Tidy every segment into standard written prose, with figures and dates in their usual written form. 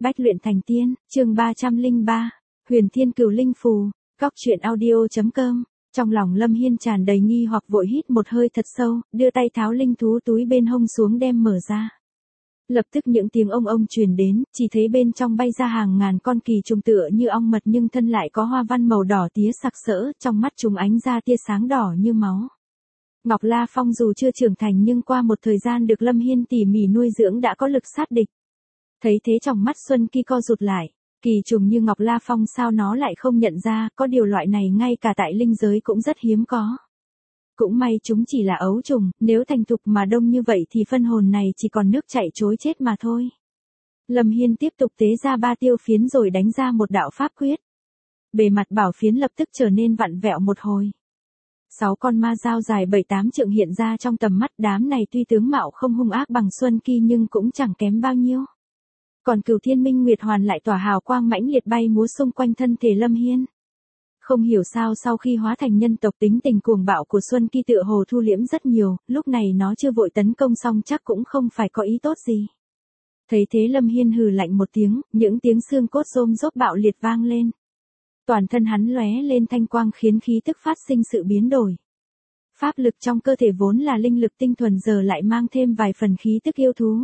Bách luyện thành tiên, chương 303, Huyền Thiên Cửu Linh Phù, Góc Truyện Audio.com. Trong lòng Lâm Hiên tràn đầy nghi hoặc vội hít một hơi thật sâu, đưa tay tháo linh thú túi bên hông xuống đem mở ra. Lập tức những tiếng ông truyền đến, chỉ thấy bên trong bay ra hàng ngàn con kỳ trùng tựa như ong mật nhưng thân lại có hoa văn màu đỏ tía sặc sỡ, trong mắt chúng ánh ra tia sáng đỏ như máu. Ngọc La Phong dù chưa trưởng thành nhưng qua một thời gian được Lâm Hiên tỉ mỉ nuôi dưỡng đã có lực sát địch. Thấy thế trong mắt Xuân Kỳ co rụt lại, kỳ trùng như Ngọc La Phong sao nó lại không nhận ra, có điều loại này ngay cả tại linh giới cũng rất hiếm có. Cũng may chúng chỉ là ấu trùng, nếu thành thục mà đông như vậy thì phân hồn này chỉ còn nước chảy trối chết mà thôi. Lâm Hiên tiếp tục tế ra 3 tiêu phiến rồi đánh ra một đạo pháp quyết. Bề mặt bảo phiến lập tức trở nên vặn vẹo một hồi. 6 con ma dao dài 7-8 trượng hiện ra trong tầm mắt, đám này tuy tướng mạo không hung ác bằng Xuân Kỳ nhưng cũng chẳng kém bao nhiêu. Còn Cửu Thiên Minh Nguyệt Hoàn lại tỏa hào quang mãnh liệt bay múa xung quanh thân thể Lâm Hiên. Không hiểu sao sau khi hóa thành nhân tộc tính tình cuồng bạo của Xuân Kỳ tựa hồ thu liễm rất nhiều, lúc này nó chưa vội tấn công xong chắc cũng không phải có ý tốt gì. Thấy thế Lâm Hiên hừ lạnh một tiếng, những tiếng xương cốt rôm rốp bạo liệt vang lên. Toàn thân hắn lóe lên thanh quang khiến khí tức phát sinh sự biến đổi. Pháp lực trong cơ thể vốn là linh lực tinh thuần giờ lại mang thêm vài phần khí tức yêu thú.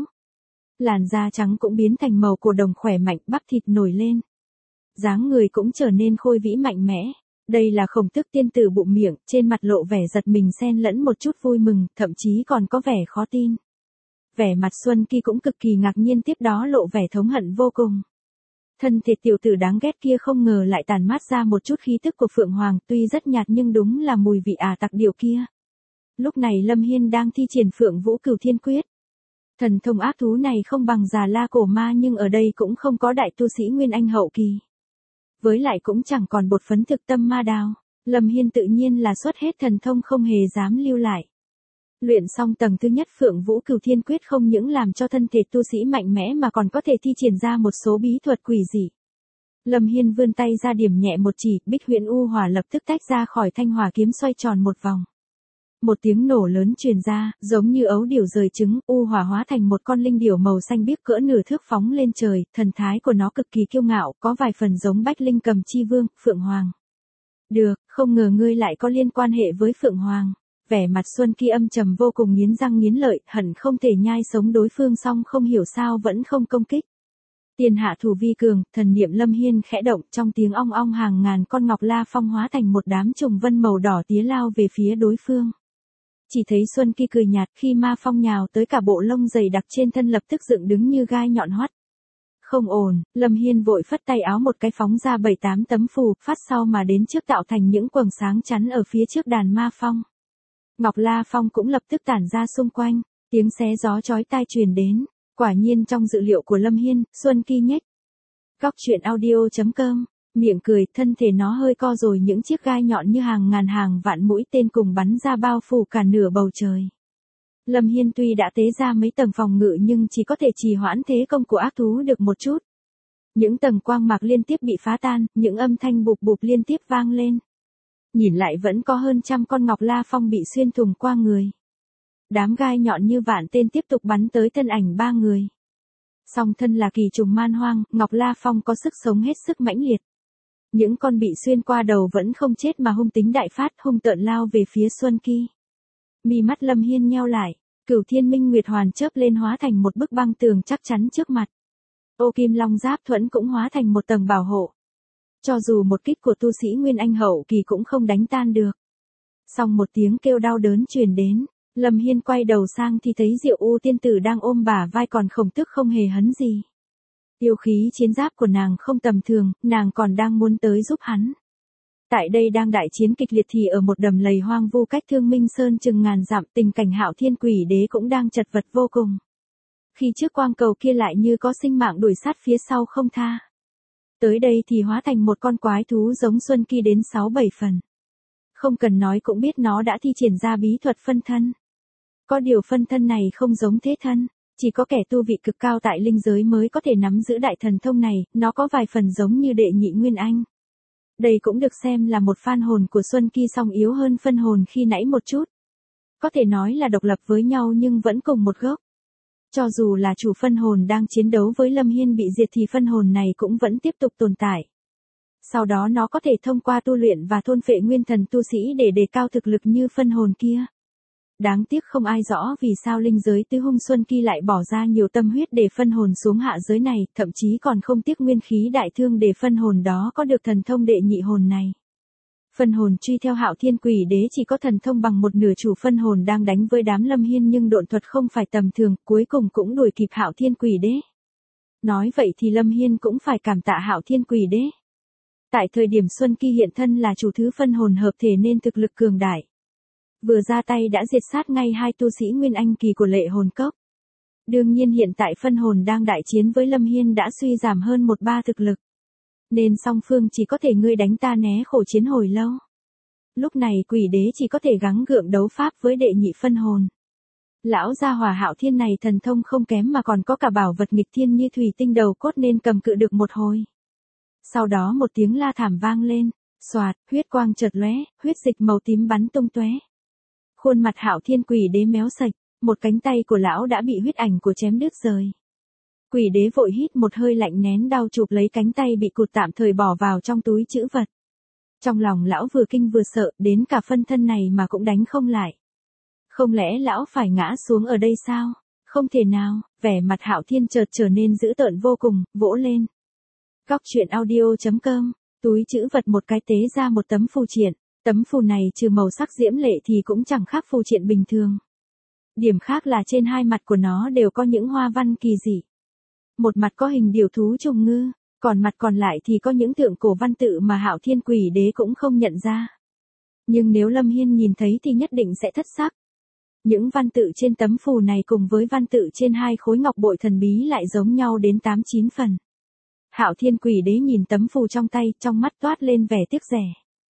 Làn da trắng cũng biến thành màu cổ đồng khỏe mạnh, bắp thịt nổi lên. Dáng người cũng trở nên khôi vĩ mạnh mẽ. Đây là Khổng Tước tiên tử bụng miệng, trên mặt lộ vẻ giật mình xen lẫn một chút vui mừng, thậm chí còn có vẻ khó tin. Vẻ mặt Xuân Kỳ cũng cực kỳ ngạc nhiên, tiếp đó lộ vẻ thống hận vô cùng. Thân thể tiểu tử đáng ghét kia không ngờ lại tản mát ra một chút khí tức của Phượng Hoàng, tuy rất nhạt nhưng đúng là mùi vị tặc điểu kia. Lúc này Lâm Hiên đang thi triển Phượng Vũ Cửu Thiên Quyết. Thần thông ác thú này không bằng Già La Cổ Ma nhưng ở đây cũng không có đại tu sĩ Nguyên Anh hậu kỳ. Với lại cũng chẳng còn bột phấn thực tâm ma đao, Lâm Hiên tự nhiên là xuất hết thần thông không hề dám lưu lại. Luyện xong tầng thứ nhất Phượng Vũ Cửu Thiên Quyết không những làm cho thân thể tu sĩ mạnh mẽ mà còn có thể thi triển ra một số bí thuật quỷ dị. Lâm Hiên vươn tay ra điểm nhẹ một chỉ, Bích Huyền U Hỏa lập tức tách ra khỏi thanh hỏa kiếm xoay tròn một vòng. Một tiếng nổ lớn truyền ra, giống như ấu điểu rời trứng, U Hỏa hóa thành một con linh điểu màu xanh biếc cỡ nửa thước phóng lên trời, thần thái của nó cực kỳ kiêu ngạo, có vài phần giống Bách Linh Cầm Chi Vương, Phượng Hoàng. Được, không ngờ ngươi lại có liên quan hệ với Phượng Hoàng. Vẻ mặt Xuân Kỳ âm trầm vô cùng, nghiến răng nghiến lợi, hận không thể nhai sống đối phương song không hiểu sao vẫn không công kích. Tiền hạ thủ vi cường, thần niệm Lâm Hiên khẽ động, trong tiếng ong ong hàng ngàn con Ngọc La Phong hóa thành một đám trùng vân màu đỏ tía lao về phía đối phương. Chỉ thấy Xuân Kỳ cười nhạt, khi ma phong nhào tới cả bộ lông dày đặc trên thân lập tức dựng đứng như gai nhọn hoắt. Không ổn, Lâm Hiên vội phất tay áo một cái phóng ra 7-8 tấm phù, phát sau mà đến trước tạo thành những quầng sáng chắn ở phía trước đàn ma phong. Ngọc La Phong cũng lập tức tản ra xung quanh, tiếng xé gió chói tai truyền đến, quả nhiên trong dự liệu của Lâm Hiên, Xuân Kỳ nhếch. Góc Truyện Audio.com, miệng cười, thân thể nó hơi co rồi những chiếc gai nhọn như hàng ngàn hàng vạn mũi tên cùng bắn ra bao phủ cả nửa bầu trời. Lâm Hiên tuy đã tế ra mấy tầng phòng ngự nhưng chỉ có thể trì hoãn thế công của ác thú được một chút. Những tầng quang mạc liên tiếp bị phá tan, những âm thanh bụp bụp liên tiếp vang lên. Nhìn lại vẫn có hơn trăm con Ngọc La Phong bị xuyên thủng qua người. Đám gai nhọn như vạn tên tiếp tục bắn tới thân ảnh 3 người. Song thân là kỳ trùng man hoang, Ngọc La Phong có sức sống hết sức mãnh liệt. Những con bị xuyên qua đầu vẫn không chết mà hung tính đại phát, hung tợn lao về phía Xuân Kỳ. Mi mắt Lâm Hiên nheo lại, Cửu Thiên Minh Nguyệt Hoàn chớp lên hóa thành một bức băng tường chắc chắn trước mặt. Ô Kim Long Giáp Thuẫn cũng hóa thành một tầng bảo hộ. Cho dù một kích của tu sĩ Nguyên Anh hậu kỳ cũng không đánh tan được. Song một tiếng kêu đau đớn truyền đến, Lâm Hiên quay đầu sang thì thấy Diệu U tiên tử đang ôm bả vai, còn Khổng Tước không hề hấn gì. Yêu khí chiến giáp của nàng không tầm thường, nàng còn đang muốn tới giúp hắn. Tại đây đang đại chiến kịch liệt thì ở một đầm lầy hoang vu cách Thương Minh Sơn chừng ngàn dặm, tình cảnh Hạo Thiên Quỷ Đế cũng đang chật vật vô cùng. Khi trước quang cầu kia lại như có sinh mạng đuổi sát phía sau không tha. Tới đây thì hóa thành một con quái thú giống Xuân Kỳ đến 6-7 phần. Không cần nói cũng biết nó đã thi triển ra bí thuật phân thân. Có điều phân thân này không giống thế thân, chỉ có kẻ tu vị cực cao tại linh giới mới có thể nắm giữ đại thần thông này, nó có vài phần giống như đệ nhị Nguyên Anh. Đây cũng được xem là một phan hồn của Xuân Kỳ song yếu hơn phân hồn khi nãy một chút. Có thể nói là độc lập với nhau nhưng vẫn cùng một gốc. Cho dù là chủ phân hồn đang chiến đấu với Lâm Hiên bị diệt thì phân hồn này cũng vẫn tiếp tục tồn tại. Sau đó nó có thể thông qua tu luyện và thôn phệ nguyên thần tu sĩ để đề cao thực lực như phân hồn kia. Đáng tiếc không ai rõ vì sao linh giới tứ hung Xuân Kỳ lại bỏ ra nhiều tâm huyết để phân hồn xuống hạ giới này, thậm chí còn không tiếc nguyên khí đại thương để phân hồn đó có được thần thông đệ nhị hồn này. Phân hồn truy theo Hạo Thiên Quỷ Đế chỉ có thần thông bằng một nửa chủ phân hồn đang đánh với đám Lâm Hiên, nhưng độn thuật không phải tầm thường, cuối cùng cũng đuổi kịp Hạo Thiên Quỷ Đế. Nói vậy thì Lâm Hiên cũng phải cảm tạ Hạo Thiên Quỷ Đế. Tại thời điểm Xuân Kỳ hiện thân là chủ thứ phân hồn hợp thể nên thực lực cường đại. Vừa ra tay đã diệt sát ngay hai tu sĩ Nguyên Anh kỳ của Lệ Hồn Cốc. Đương nhiên hiện tại phân hồn đang đại chiến với Lâm Hiên đã suy giảm hơn 1/3 thực lực. Nên song phương chỉ có thể ngươi đánh ta né khổ chiến hồi lâu. Lúc này Quỷ Đế chỉ có thể gắng gượng đấu pháp với đệ nhị phân hồn. Lão gia hỏa Hạo Thiên này thần thông không kém mà còn có cả bảo vật nghịch thiên như thủy tinh đầu cốt nên cầm cự được một hồi. Sau đó một tiếng la thảm vang lên, xoạt, huyết quang chợt lóe, huyết dịch màu tím bắn tung tóe. Khuôn mặt Hạo Thiên Quỷ Đế méo sạch, một cánh tay của lão đã bị huyết ảnh của chém đứt rời. Quỷ Đế vội hít một hơi lạnh nén đau chụp lấy cánh tay bị cụt tạm thời bỏ vào trong túi trữ vật. Trong lòng lão vừa kinh vừa sợ, đến cả phân thân này mà cũng đánh không lại. Không lẽ lão phải ngã xuống ở đây sao? Không thể nào, vẻ mặt Hạo Thiên chợt trở nên dữ tợn vô cùng, vỗ lên. Goctruyện.audio.com, túi trữ vật một cái tế ra một tấm phù triện. Tấm phù này trừ màu sắc diễm lệ thì cũng chẳng khác phù triện bình thường. Điểm khác là trên hai mặt của nó đều có những hoa văn kỳ dị. Một mặt có hình điểu thú trùng ngư, còn mặt còn lại thì có những tượng cổ văn tự mà Hạo Thiên Quỷ Đế cũng không nhận ra. Nhưng nếu Lâm Hiên nhìn thấy thì nhất định sẽ thất sắc. Những văn tự trên tấm phù này cùng với văn tự trên hai khối ngọc bội thần bí lại giống nhau đến 8-9 phần. Hạo Thiên Quỷ Đế nhìn tấm phù trong tay, trong mắt toát lên vẻ tiếc rẻ.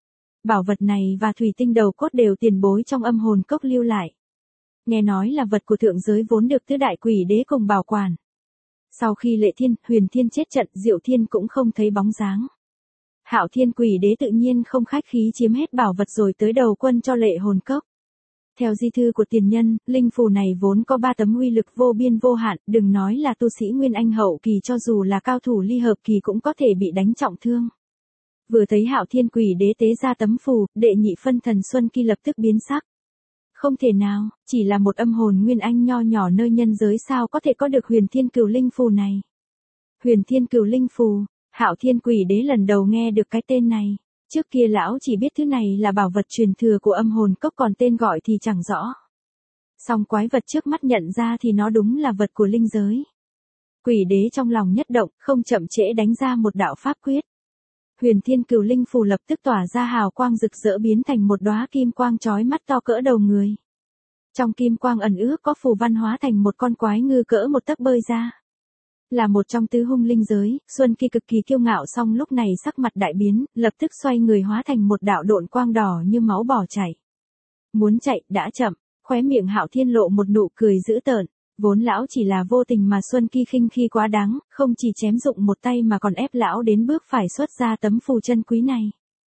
Bảo vật này và thủy tinh đầu cốt đều tiền bối trong Âm Hồn Cốc lưu lại. Nghe nói là vật của thượng giới vốn được tứ đại quỷ đế cùng bảo quản. Sau khi Lệ Thiên, Huyền Thiên chết trận, Diệu Thiên cũng không thấy bóng dáng. Hạo Thiên Quỷ Đế tự nhiên không khách khí chiếm hết bảo vật rồi tới đầu quân cho Lệ Hồn Cốc. Theo di thư của tiền nhân, linh phù này vốn có 3 tấm uy lực vô biên vô hạn, đừng nói là tu sĩ Nguyên Anh hậu kỳ, cho dù là cao thủ ly hợp kỳ cũng có thể bị đánh trọng thương. Vừa thấy Hạo Thiên Quỷ Đế tế ra tấm phù, đệ nhị phân thần Xuân Kỳ lập tức biến sắc. Không thể nào, chỉ là một âm hồn Nguyên Anh nho nhỏ nơi nhân giới sao có thể có được Huyền Thiên Cửu Linh phù này. Huyền Thiên Cửu Linh phù, Hạo Thiên Quỷ Đế lần đầu nghe được cái tên này. Trước kia lão chỉ biết thứ này là bảo vật truyền thừa của Âm Hồn Cốc, còn tên gọi thì chẳng rõ. Song quái vật trước mắt nhận ra thì nó đúng là vật của linh giới. Quỷ Đế trong lòng nhất động, không chậm trễ đánh ra một đạo pháp quyết. Huyền Thiên Cửu Linh phù lập tức tỏa ra hào quang rực rỡ biến thành một đóa kim quang chói mắt to cỡ đầu người. Trong kim quang ẩn ước có phù văn hóa thành một con quái ngư cỡ một tấc bơi ra. Là một trong tứ hung linh giới, Xuân Kỳ cực kỳ kiêu ngạo, song lúc này sắc mặt đại biến, lập tức xoay người hóa thành một đạo độn quang đỏ như máu bỏ chảy. Muốn chạy đã chậm, khóe miệng Hạo Thiên lộ một nụ cười dữ tợn. Vốn lão chỉ là vô tình mà Xuân Kỳ khinh khi quá đáng, không chỉ chém dụng một tay mà còn ép lão đến bước phải xuất ra tấm phù chân quý này.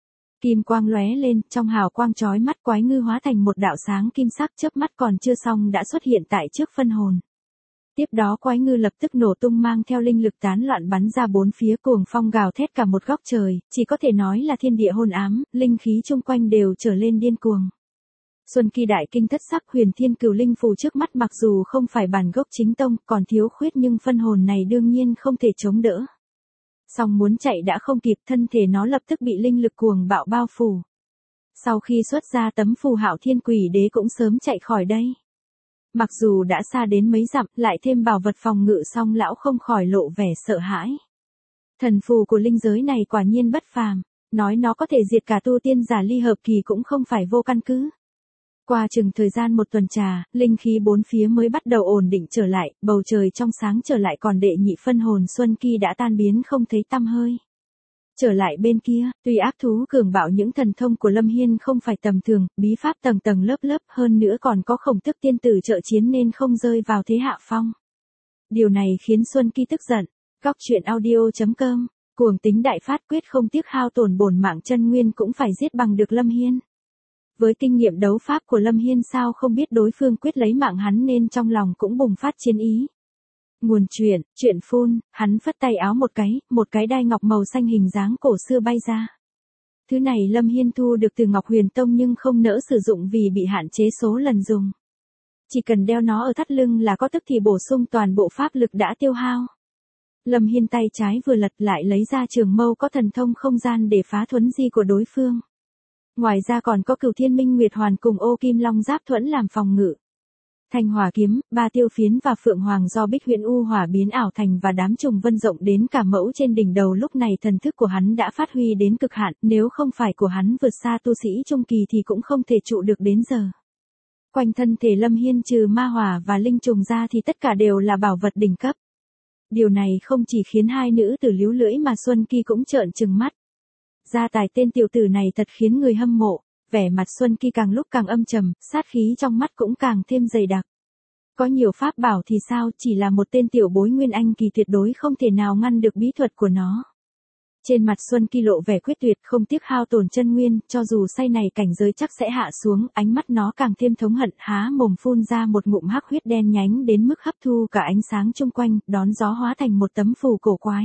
Kim quang lóe lên, trong hào quang chói mắt quái ngư hóa thành một đạo sáng kim sắc, chớp mắt còn chưa xong đã xuất hiện tại trước phân hồn. Tiếp đó quái ngư lập tức nổ tung mang theo linh lực tán loạn bắn ra bốn phía, cuồng phong gào thét cả một góc trời, chỉ có thể nói là thiên địa hôn ám, linh khí chung quanh đều trở lên điên cuồng. Xuân Kỳ đại kinh thất sắc, Huyền Thiên Cửu Linh phù trước mắt mặc dù không phải bản gốc chính tông, còn thiếu khuyết nhưng phân hồn này đương nhiên không thể chống đỡ. Song muốn chạy đã không kịp, thân thể nó lập tức bị linh lực cuồng bạo bao phủ. Sau khi xuất ra tấm phù, Hạo Thiên Quỷ Đế cũng sớm chạy khỏi đây. Mặc dù đã xa đến mấy dặm, lại thêm bảo vật phòng ngự, song lão không khỏi lộ vẻ sợ hãi. Thần phù của linh giới này quả nhiên bất phàm, nói nó có thể diệt cả tu tiên giả ly hợp kỳ cũng không phải vô căn cứ. Qua chừng thời gian một tuần trà, linh khí bốn phía mới bắt đầu ổn định trở lại, bầu trời trong sáng trở lại, còn đệ nhị phân hồn Xuân Kỳ đã tan biến không thấy tăm hơi. Trở lại bên kia, tuy ác thú cường bạo, những thần thông của Lâm Hiên không phải tầm thường, bí pháp tầng tầng lớp lớp, hơn nữa còn có Khổng Tước tiên tử trợ chiến nên không rơi vào thế hạ phong. Điều này khiến Xuân Kỳ tức giận. Goctruyện.audio.com, cuồng tính đại phát, quyết không tiếc hao tổn bổn mạng chân nguyên cũng phải giết bằng được Lâm Hiên. Với kinh nghiệm đấu pháp của Lâm Hiên sao không biết đối phương quyết lấy mạng hắn nên trong lòng cũng bùng phát chiến ý. Nguồn truyện phun, hắn phất tay áo một cái đai ngọc màu xanh hình dáng cổ xưa bay ra. Thứ này Lâm Hiên thu được từ Ngọc Huyền Tông nhưng không nỡ sử dụng vì bị hạn chế số lần dùng. Chỉ cần đeo nó ở thắt lưng là có tức thì bổ sung toàn bộ pháp lực đã tiêu hao. Lâm Hiên tay trái vừa lật lại lấy ra trường mâu có thần thông không gian để phá thuẫn di của đối phương. Ngoài ra còn có Cửu Thiên Minh Nguyệt Hoàn cùng Ô Kim Long Giáp thuẫn làm phòng ngự. Thanh hỏa kiếm, ba tiêu phiến và phượng hoàng do Bích Huyền U hỏa biến ảo thành và đám trùng vân rộng đến cả mẫu trên đỉnh đầu, lúc này thần thức của hắn đã phát huy đến cực hạn, nếu không phải của hắn vượt xa tu sĩ trung kỳ thì cũng không thể trụ được đến giờ. Quanh thân thể Lâm Hiên trừ ma hỏa và linh trùng ra thì tất cả đều là bảo vật đỉnh cấp. Điều này không chỉ khiến hai nữ tử líu lưỡi mà Xuân Kỳ cũng trợn trừng mắt. Gia tài tên tiểu tử này thật khiến người hâm mộ, vẻ mặt Xuân Kỳ càng lúc càng âm trầm, sát khí trong mắt cũng càng thêm dày đặc. Có nhiều pháp bảo thì sao, chỉ là một tên tiểu bối nguyên anh kỳ tuyệt đối không thể nào ngăn được bí thuật của nó. Trên mặt Xuân Kỳ lộ vẻ quyết tuyệt, không tiếc hao tổn chân nguyên, cho dù say này cảnh giới chắc sẽ hạ xuống, ánh mắt nó càng thêm thống hận, há mồm phun ra một ngụm hắc huyết đen nhánh đến mức hấp thu cả ánh sáng chung quanh, đón gió hóa thành một tấm phù cổ quái.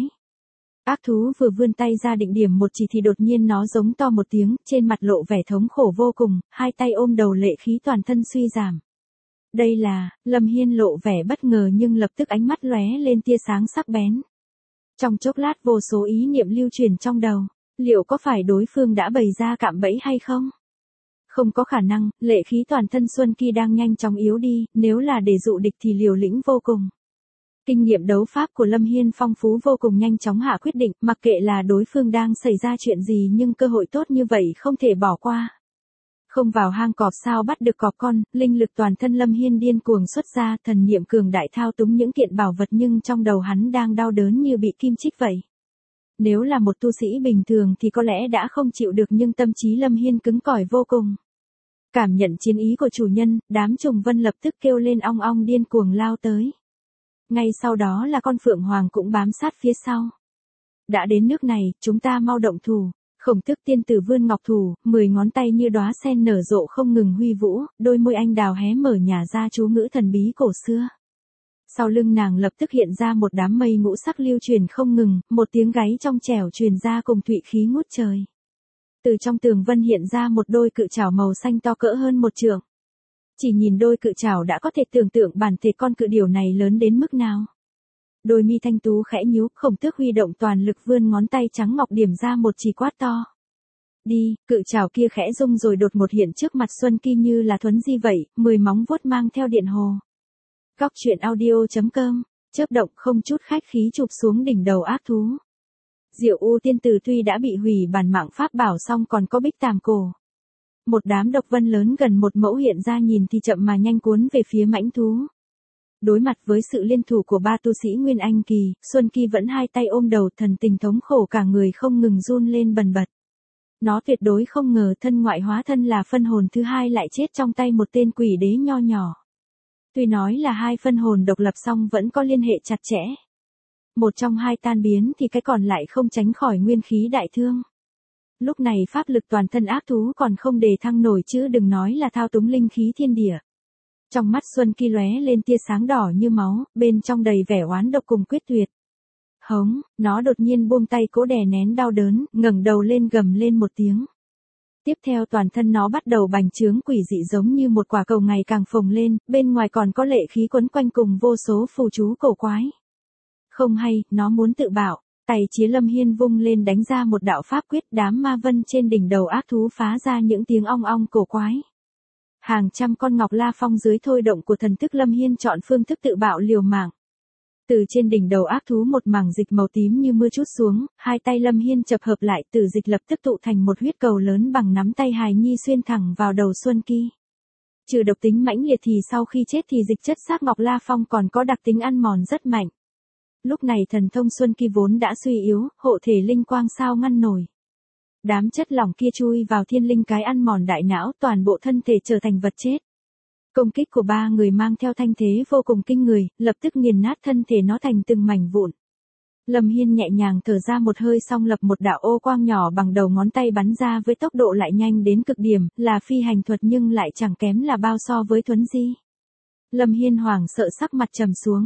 Ác thú vừa vươn tay ra định điểm một chỉ thì đột nhiên nó giống to một tiếng, trên mặt lộ vẻ thống khổ vô cùng, hai tay ôm đầu lệ khí toàn thân suy giảm. Đây là, Lâm Hiên lộ vẻ bất ngờ nhưng lập tức ánh mắt lóe lên tia sáng sắc bén. Trong chốc lát vô số ý niệm lưu truyền trong đầu, liệu có phải đối phương đã bày ra cạm bẫy hay không? Không có khả năng, lệ khí toàn thân Xuân Kỳ đang nhanh chóng yếu đi, nếu là để dụ địch thì liều lĩnh vô cùng. Kinh nghiệm đấu pháp của Lâm Hiên phong phú vô cùng, nhanh chóng hạ quyết định, mặc kệ là đối phương đang xảy ra chuyện gì nhưng cơ hội tốt như vậy không thể bỏ qua. Không vào hang cọp sao bắt được cọp con, linh lực toàn thân Lâm Hiên điên cuồng xuất ra, thần niệm cường đại thao túng những kiện bảo vật nhưng trong đầu hắn đang đau đớn như bị kim chích vậy. Nếu là một tu sĩ bình thường thì có lẽ đã không chịu được nhưng tâm trí Lâm Hiên cứng cỏi vô cùng. Cảm nhận chiến ý của chủ nhân, đám trùng vân lập tức kêu lên ong ong điên cuồng lao tới. Ngay sau đó là con phượng hoàng cũng bám sát phía sau. Đã đến nước này, chúng ta mau động thủ. Khổng Tước tiên tử vươn ngọc thủ, 10 ngón tay như đóa sen nở rộ không ngừng huy vũ, đôi môi anh đào hé mở nhả ra chú ngữ thần bí cổ xưa. Sau lưng nàng lập tức hiện ra một đám mây ngũ sắc lưu truyền không ngừng, một tiếng gáy trong trẻo truyền ra cùng thụy khí ngút trời. Từ trong tường vân hiện ra một đôi cự trảo màu xanh to cỡ hơn một trượng. Chỉ nhìn đôi cự trảo đã có thể tưởng tượng bản thể con cự điểu này lớn đến mức nào. Đôi mi thanh tú khẽ nhíu, Khổng Tước huy động toàn lực vươn ngón tay trắng ngọc điểm ra một chỉ quát to. Đi, cự trảo kia khẽ rung rồi đột một hiện trước mặt Xuân Kỳ như là thuấn di vậy, 10 móng vuốt mang theo điện hồ. Góc truyện audio.com, chớp động không chút khách khí chụp xuống đỉnh đầu ác thú. Diệu U tiên tử tuy đã bị hủy bản mạng pháp bảo xong còn có Bích Tàm cổ. Một đám độc vân lớn gần một mẫu hiện ra, nhìn thì chậm mà nhanh cuốn về phía mãnh thú. Đối mặt với sự liên thủ của ba tu sĩ Nguyên Anh kỳ, Xuân Kỳ vẫn hai tay ôm đầu, thần tình thống khổ, cả người không ngừng run lên bần bật. Nó tuyệt đối không ngờ thân ngoại hóa thân là phân hồn thứ hai lại chết trong tay một tên quỷ đế nho nhỏ. Tuy nói là hai phân hồn độc lập song vẫn có liên hệ chặt chẽ. Một trong hai tan biến thì cái còn lại không tránh khỏi nguyên khí đại thương. Lúc này pháp lực toàn thân ác thú còn không đề thăng nổi chứ đừng nói là thao túng linh khí thiên địa. Trong mắt Xuân Kỳ lóe lên tia sáng đỏ như máu, bên trong đầy vẻ oán độc cùng quyết tuyệt. Hống, nó đột nhiên buông tay cố đè nén đau đớn, ngẩng đầu lên gầm lên một tiếng. Tiếp theo toàn thân nó bắt đầu bành trướng quỷ dị giống như một quả cầu ngày càng phồng lên, bên ngoài còn có lệ khí quấn quanh cùng vô số phù chú cổ quái. Không hay, nó muốn tự bạo, tay Chí Lâm Hiên vung lên đánh ra một đạo pháp quyết, đám ma vân trên đỉnh đầu ác thú phá ra những tiếng ong ong cổ quái. Hàng trăm con ngọc la phong dưới thôi động của thần thức Lâm Hiên chọn phương thức tự bạo liều mạng. Từ trên đỉnh đầu ác thú một mảng dịch màu tím như mưa trút xuống, hai tay Lâm Hiên chập hợp lại, tử dịch lập tức tụ thành một huyết cầu lớn bằng nắm tay hài nhi xuyên thẳng vào đầu Xuân Kỳ. Trừ độc tính mãnh liệt thì sau khi chết thì dịch chất xác ngọc la phong còn có đặc tính ăn mòn rất mạnh. Lúc này thần thông Xuân Kỳ vốn đã suy yếu, hộ thể linh quang sao ngăn nổi. Đám chất lỏng kia chui vào thiên linh cái ăn mòn đại não, toàn bộ thân thể trở thành vật chết. Công kích của ba người mang theo thanh thế vô cùng kinh người, lập tức nghiền nát thân thể nó thành từng mảnh vụn. Lâm Hiên nhẹ nhàng thở ra một hơi xong lập một đạo ô quang nhỏ bằng đầu ngón tay bắn ra với tốc độ lại nhanh đến cực điểm, là phi hành thuật nhưng lại chẳng kém là bao so với thuấn di. Lâm Hiên hoảng sợ sắc mặt trầm xuống.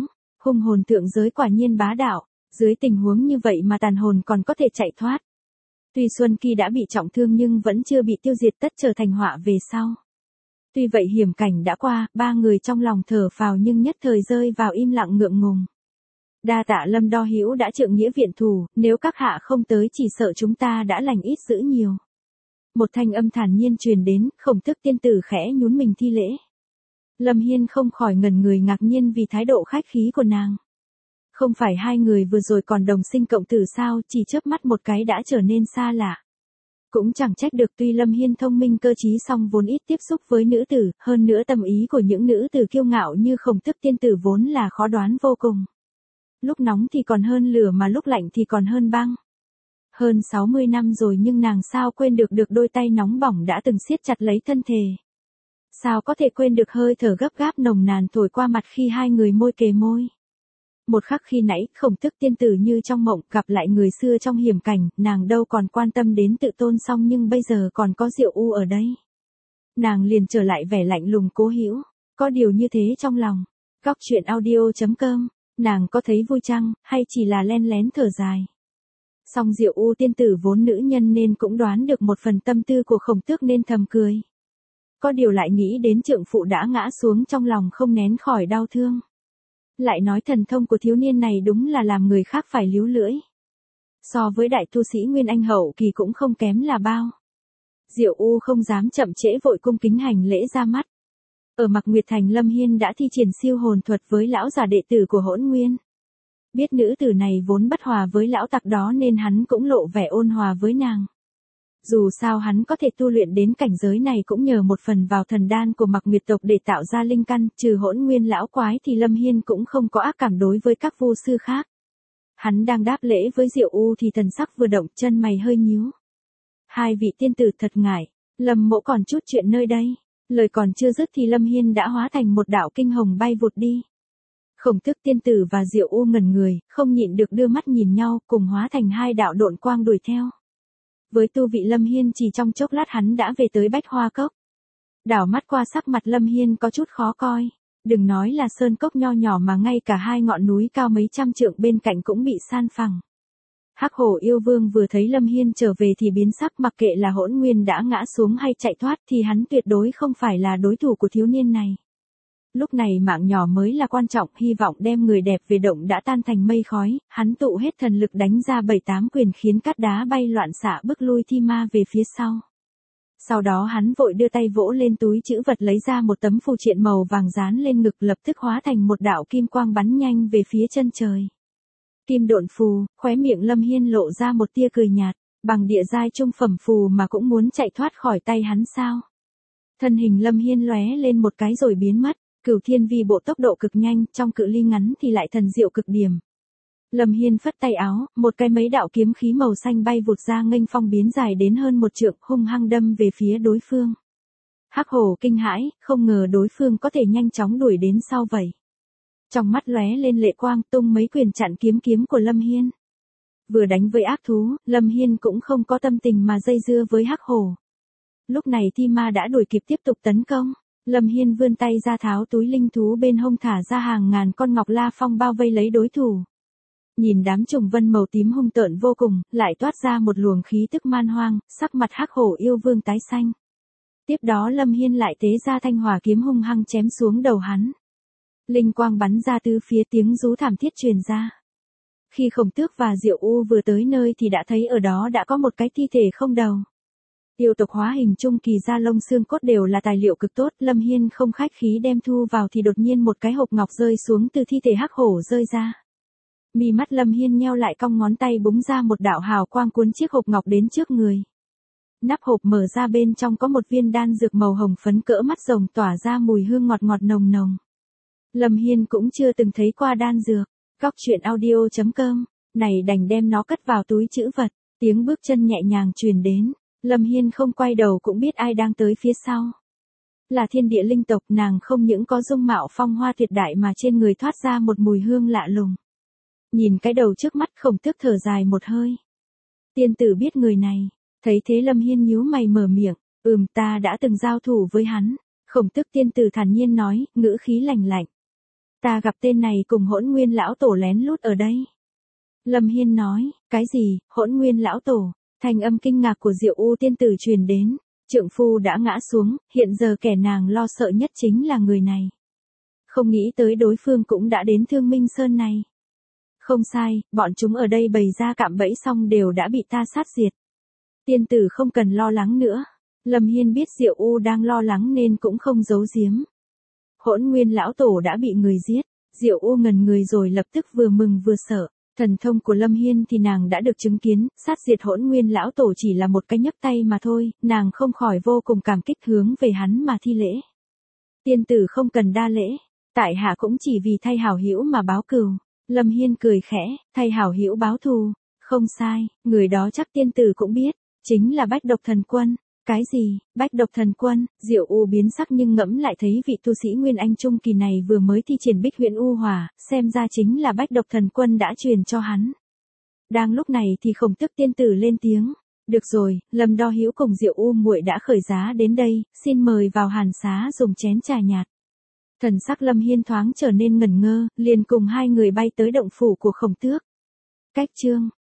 Hung hồn thượng giới quả nhiên bá đạo, dưới tình huống như vậy mà tàn hồn còn có thể chạy thoát. Tuy Xuân Kỳ đã bị trọng thương nhưng vẫn chưa bị tiêu diệt, tất trở thành họa về sau. Tuy vậy hiểm cảnh đã qua, ba người trong lòng thở phào nhưng nhất thời rơi vào im lặng ngượng ngùng. Đa tạ Lâm Đo Hữu đã trượng nghĩa viện thù, nếu các hạ không tới chỉ sợ chúng ta đã lành ít dữ nhiều. Một thanh âm thản nhiên truyền đến, Khổng Tước tiên tử khẽ nhún mình thi lễ. Lâm Hiên không khỏi ngẩn người ngạc nhiên vì thái độ khách khí của nàng. Không phải hai người vừa rồi còn đồng sinh cộng tử sao, chỉ chớp mắt một cái đã trở nên xa lạ. Cũng chẳng trách được, tuy Lâm Hiên thông minh cơ trí song vốn ít tiếp xúc với nữ tử, hơn nữa tâm ý của những nữ tử kiêu ngạo như Khổng Tước tiên tử vốn là khó đoán vô cùng. Lúc nóng thì còn hơn lửa mà lúc lạnh thì còn hơn băng. Hơn 60 năm rồi nhưng nàng sao quên được đôi tay nóng bỏng đã từng siết chặt lấy thân thể. Sao có thể quên được hơi thở gấp gáp nồng nàn thổi qua mặt khi hai người môi kề môi. Một khắc khi nãy, Khổng Tước tiên tử như trong mộng gặp lại người xưa trong hiểm cảnh, nàng đâu còn quan tâm đến tự tôn song nhưng bây giờ còn có Diệu U ở đây. Nàng liền trở lại vẻ lạnh lùng cố hữu, có điều như thế trong lòng. Góc truyện audio.com, nàng có thấy vui chăng, hay chỉ là len lén thở dài. Song Diệu U tiên tử vốn nữ nhân nên cũng đoán được một phần tâm tư của Khổng Tước nên thầm cười. Có điều lại nghĩ đến trượng phụ đã ngã xuống trong lòng không nén khỏi đau thương. Lại nói thần thông của thiếu niên này đúng là làm người khác phải líu lưỡi. So với đại tu sĩ Nguyên Anh hậu kỳ cũng không kém là bao. Diệu U không dám chậm trễ vội cung kính hành lễ ra mắt. Ở Mạc Nguyệt Thành Lâm Hiên đã thi triển siêu hồn thuật với lão già đệ tử của Hỗn Nguyên. Biết nữ tử này vốn bất hòa với lão tặc đó nên hắn cũng lộ vẻ ôn hòa với nàng. Dù sao hắn có thể tu luyện đến cảnh giới này cũng nhờ một phần vào thần đan của Mạc Nguyệt tộc để tạo ra linh căn, trừ Hỗn Nguyên lão quái thì Lâm Hiên cũng không có ác cảm đối với các vu sư khác. Hắn đang đáp lễ với Diệu U thì thần sắc vừa động, chân mày hơi nhíu. Hai vị tiên tử thật ngại, Lâm mỗ còn chút chuyện nơi đây. Lời còn chưa dứt thì Lâm Hiên đã hóa thành một đạo kinh hồng bay vụt đi. Khổng Tước tiên tử và Diệu U ngẩn người, không nhịn được đưa mắt nhìn nhau, cùng hóa thành hai đạo độn quang đuổi theo. Với tu vị Lâm Hiên chỉ trong chốc lát hắn đã về tới Bách Hoa Cốc. Đảo mắt qua sắc mặt Lâm Hiên có chút khó coi. Đừng nói là sơn cốc nho nhỏ mà ngay cả hai ngọn núi cao mấy trăm trượng bên cạnh cũng bị san phẳng. Hắc Hổ yêu vương vừa thấy Lâm Hiên trở về thì biến sắc, mặc kệ là Hỗn Nguyên đã ngã xuống hay chạy thoát thì hắn tuyệt đối không phải là đối thủ của thiếu niên này. Lúc này mạng nhỏ mới là quan trọng, hy vọng đem người đẹp về động đã tan thành mây khói, hắn tụ hết thần lực đánh ra 7-8 quyền khiến cát đá bay loạn xạ bức lui thi ma về phía sau. Sau đó hắn vội đưa tay vỗ lên túi trữ vật lấy ra một tấm phù triện màu vàng dán lên ngực, lập tức hóa thành một đạo kim quang bắn nhanh về phía chân trời. Kim độn phù, khóe miệng Lâm Hiên lộ ra một tia cười nhạt, bằng địa giai trung phẩm phù mà cũng muốn chạy thoát khỏi tay hắn sao? Thân hình Lâm Hiên lóe lên một cái rồi biến mất. Cửu Thiên Vi bộ tốc độ cực nhanh, trong cự ly ngắn thì lại thần diệu cực điểm. Lâm Hiên phất tay áo, một cái mấy đạo kiếm khí màu xanh bay vụt ra nghênh phong biến dài đến hơn một trượng, hung hăng đâm về phía đối phương. Hắc Hổ kinh hãi, không ngờ đối phương có thể nhanh chóng đuổi đến sau vậy. Trong mắt lóe lên lệ quang, tung mấy quyền chặn kiếm của Lâm Hiên. Vừa đánh với ác thú, Lâm Hiên cũng không có tâm tình mà dây dưa với Hắc Hổ. Lúc này thi ma đã đuổi kịp tiếp tục tấn công. Lâm Hiên vươn tay ra tháo túi linh thú bên hông thả ra hàng ngàn con ngọc la phong bao vây lấy đối thủ. Nhìn đám trùng vân màu tím hung tợn vô cùng, lại toát ra một luồng khí tức man hoang, sắc mặt Hắc Hổ yêu vương tái xanh. Tiếp đó Lâm Hiên lại tế ra thanh hỏa kiếm hung hăng chém xuống đầu hắn. Linh quang bắn ra tứ phía, tiếng rú thảm thiết truyền ra. Khi Khổng Tước và Diệu U vừa tới nơi thì đã thấy ở đó đã có một cái thi thể không đầu. Yêu tộc hóa hình trung kỳ da lông xương cốt đều là tài liệu cực tốt, Lâm Hiên không khách khí đem thu vào thì đột nhiên một cái hộp ngọc rơi xuống từ thi thể Hắc Hổ rơi ra. Mi mắt Lâm Hiên nheo lại, cong ngón tay búng ra một đạo hào quang cuốn chiếc hộp ngọc đến trước người. Nắp hộp mở ra, bên trong có một viên đan dược màu hồng phấn cỡ mắt rồng tỏa ra mùi hương ngọt ngọt nồng nồng. Lâm Hiên cũng chưa từng thấy qua đan dược. Góc truyện audio.com, này đành đem nó cất vào túi trữ vật, tiếng bước chân nhẹ nhàng truyền đến. Lâm Hiên không quay đầu cũng biết ai đang tới phía sau. Là thiên địa linh tộc, nàng không những có dung mạo phong hoa tuyệt đại mà trên người thoát ra một mùi hương lạ lùng. Nhìn cái đầu trước mắt, Khổng Tước thở dài một hơi. Tiên tử biết người này. Thấy thế Lâm Hiên nhíu mày mở miệng, ta đã từng giao thủ với hắn. Khổng Tước tiên tử thản nhiên nói, ngữ khí lạnh lạnh. Ta gặp tên này cùng Hỗn Nguyên lão tổ lén lút ở đây. Lâm Hiên nói, cái gì, Hỗn Nguyên lão tổ? Thanh âm kinh ngạc của Diệu U tiên tử truyền đến, trượng phu đã ngã xuống, hiện giờ kẻ nàng lo sợ nhất chính là người này. Không nghĩ tới đối phương cũng đã đến Thương Minh Sơn này. Không sai, bọn chúng ở đây bày ra cạm bẫy xong đều đã bị ta sát diệt. Tiên tử không cần lo lắng nữa. Lâm Hiên biết Diệu U đang lo lắng nên cũng không giấu giếm. Hỗn Nguyên lão tổ đã bị người giết. Diệu U ngần người rồi lập tức vừa mừng vừa sợ. Thần thông của Lâm Hiên thì nàng đã được chứng kiến, sát diệt Hỗn Nguyên lão tổ chỉ là một cái nhấc tay mà thôi, nàng không khỏi vô cùng cảm kích hướng về hắn mà thi lễ. Tiên tử không cần đa lễ, tại hạ cũng chỉ vì thay hảo hữu mà báo cừu. Lâm Hiên cười khẽ, thay hảo hữu báo thù, không sai, người đó chắc tiên tử cũng biết, chính là Bách Độc Thần Quân. Cái gì, Bách Độc Thần Quân? Diệu U biến sắc nhưng ngẫm lại thấy vị tu sĩ Nguyên Anh Trung kỳ này vừa mới thi triển Bích Huyễn U Hỏa, xem ra chính là Bách Độc Thần Quân đã truyền cho hắn. Đang lúc này thì Khổng Tước tiên tử lên tiếng, được rồi, Lâm Đo Hữu cùng Diệu U muội đã khởi giá đến đây, xin mời vào hàn xá dùng chén trà nhạt. Thần sắc Lâm Hiên thoáng trở nên ngẩn ngơ, liền cùng hai người bay tới động phủ của Khổng Tước. Cách chương